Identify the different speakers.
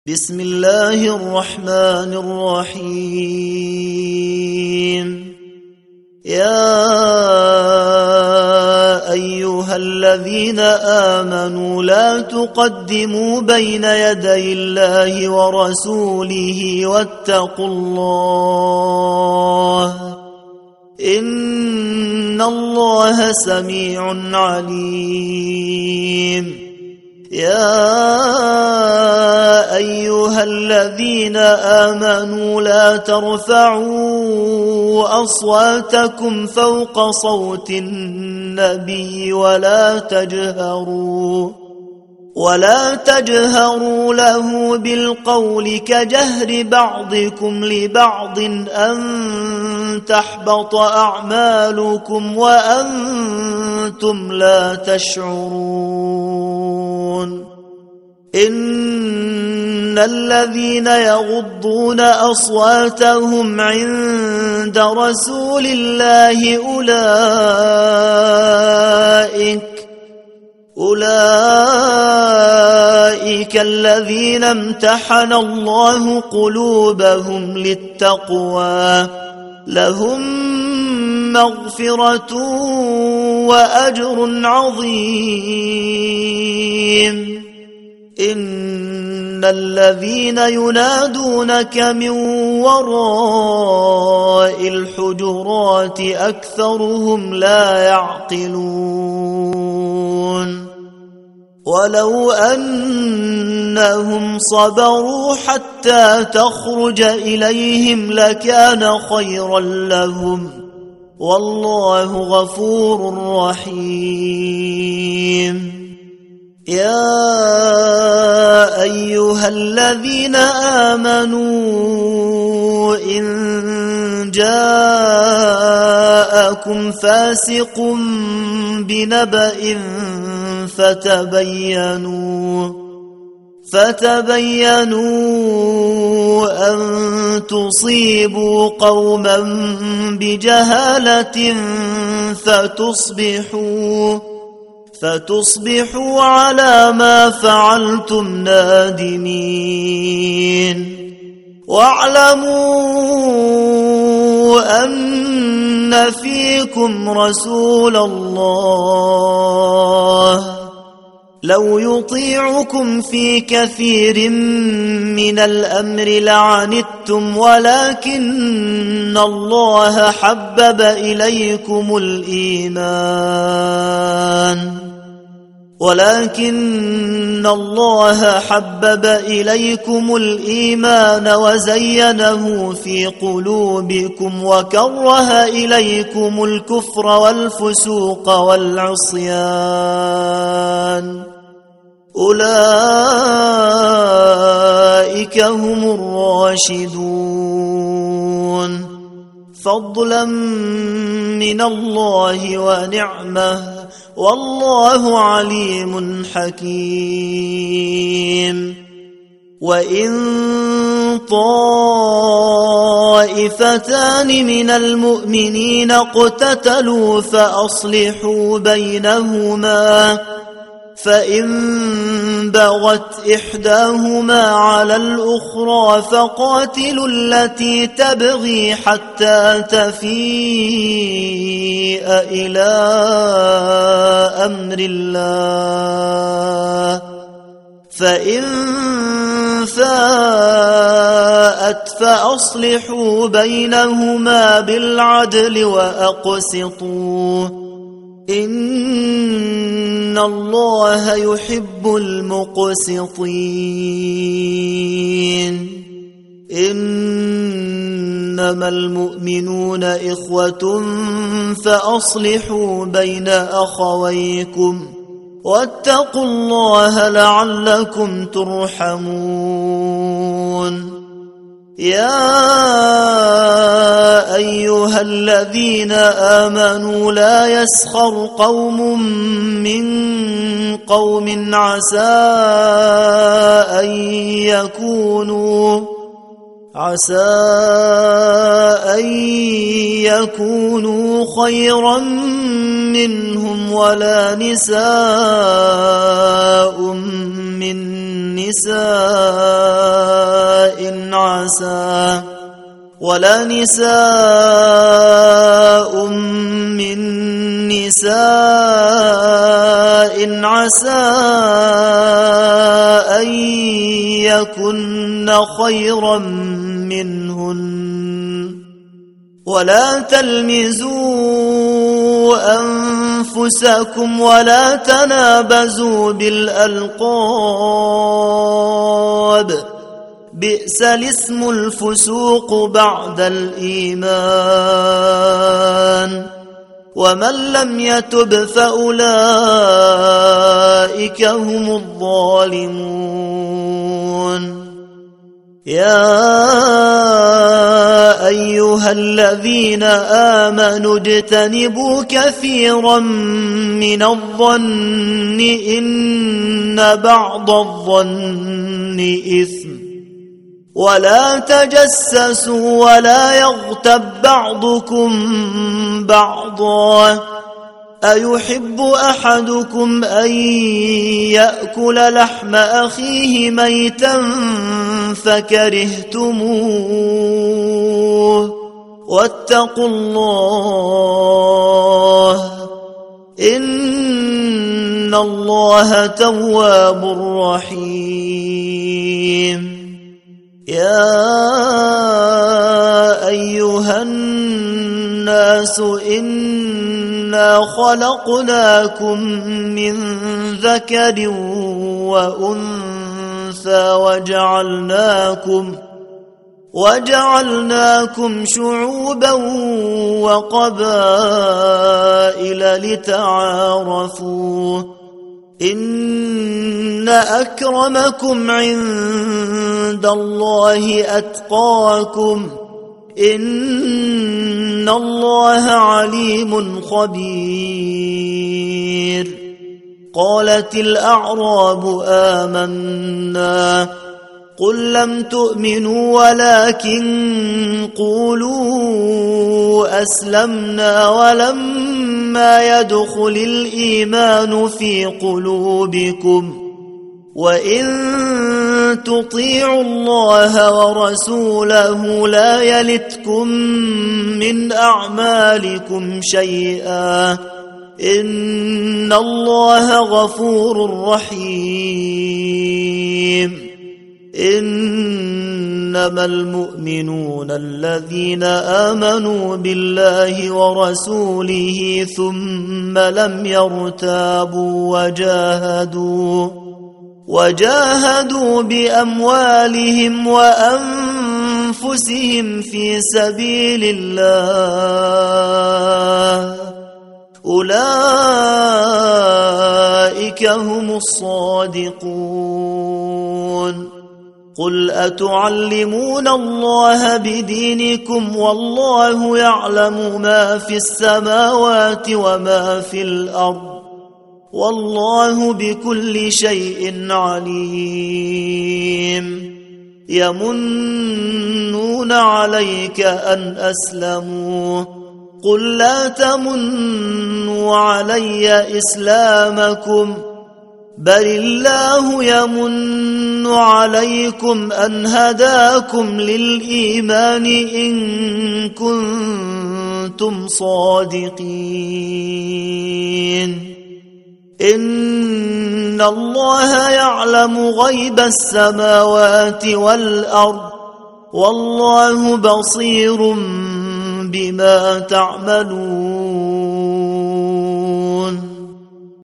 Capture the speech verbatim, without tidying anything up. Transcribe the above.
Speaker 1: بسم الله الرحمن الرحيم. يا أيها الذين آمنوا لا تقدموا بين يدي الله ورسوله واتقوا الله إن الله سميع عليم. يا أيها الذين آمنوا لا ترفعوا أصواتكم فوق صوت النبي ولا تجهروا ولا تجهروا له بالقول كجهر بعضكم لبعض أن تحبط أعمالكم وأنتم لا تشعرون. إن الذين يغضون أصواتهم عند رسول الله أولئك أولئك الذين امتحن الله قلوبهم للتقوى لهم مغفرة وأجر عظيم. إن الذين ينادونك من وراء الحجرات أكثرهم لا يعقلون. ولو أنهم صبروا حتى تخرج إليهم لكان خيرا لهم والله غفور رحيم. يا أيها الذين آمنوا إن جاءكم فاسق بنبأ فتبينوا فتبينوا أن تصيبوا قوما بجهالة فتصبحوا فتصبحوا على ما فعلتم نادمين. واعلموا أن فيكم رسول الله لو يطيعكم في كثير من الأمر لعنتم ولكن الله حبب إليكم الإيمان ولكن الله حبب إليكم الإيمان وزينه في قلوبكم وكره إليكم الكفر والفسوق والعصيان أولئك هم الراشدون فضلا من الله ونعمه والله عليم حكيم. وإن طائفتان من المؤمنين اقتتلوا فأصلحوا بينهما فإن بغت إحداهما على الأخرى فقاتلوا التي تبغي حتى تفيء إلى أمر الله فإن فاءت فأصلحوا بينهما بالعدل وأقسطوا إن الله يحب المقسطين. إنما المؤمنون إخوة فأصلحوا بين أخويكم واتقوا الله لعلكم ترحمون. يا أيها الذين آمنوا لا يسخر قوم من قوم عسى أن يكونوا عسى أن يكونوا خيرا منهم ولا نساء من نساء عسى ولا نساء من نساء عسى أن يكن خيرا منهن ولا تلمزوا أنفسكم ولا تنابزوا بالألقاب بئس الاسم الفسوق بعد الإيمان ومن لم يتب فأولئك هم الظالمون يا أيها الذين آمنوا اجتنبوا كثيرا من الظن إن بعض الظن إثم ولا تجسسوا ولا يغتب بعضكم بعضا أيحب أحدكم أن يأكل لحم أخيه ميتا فكرهتموه واتقوا الله إن الله تواب رحيم يا أيها الناس إنا خلقناكم من ذكر وأنثى وجعلناكم وجعلناكم شعوبا وقبائل لتعارفوا إن أكرمكم عند الله أتقاكم إن الله عليم خبير قالت الأعراب آمنا قل لم تؤمنوا ولكن قولوا أسلمنا ولما يدخل الإيمان في قلوبكم وإن تطيعوا الله ورسوله لا يلتكم من أعمالكم شيئا إن الله غفور رحيم إنما المؤمنون الذين آمنوا بالله ورسوله ثم لم يرتابوا وجاهدوا وجاهدوا بأموالهم وأنفسهم في سبيل الله أولئك هم الصادقون قل أتعلمون الله بدينكم والله يعلم ما في السماوات وما في الأرض والله بكل شيء عليم يمنون عليك أن أسلموا قل لا تمنوا علي إسلامكم بل الله يمن عليكم أن هداكم للإيمان إن كنتم صادقين إن الله يعلم غيب السماوات والأرض والله بصير بما تعملون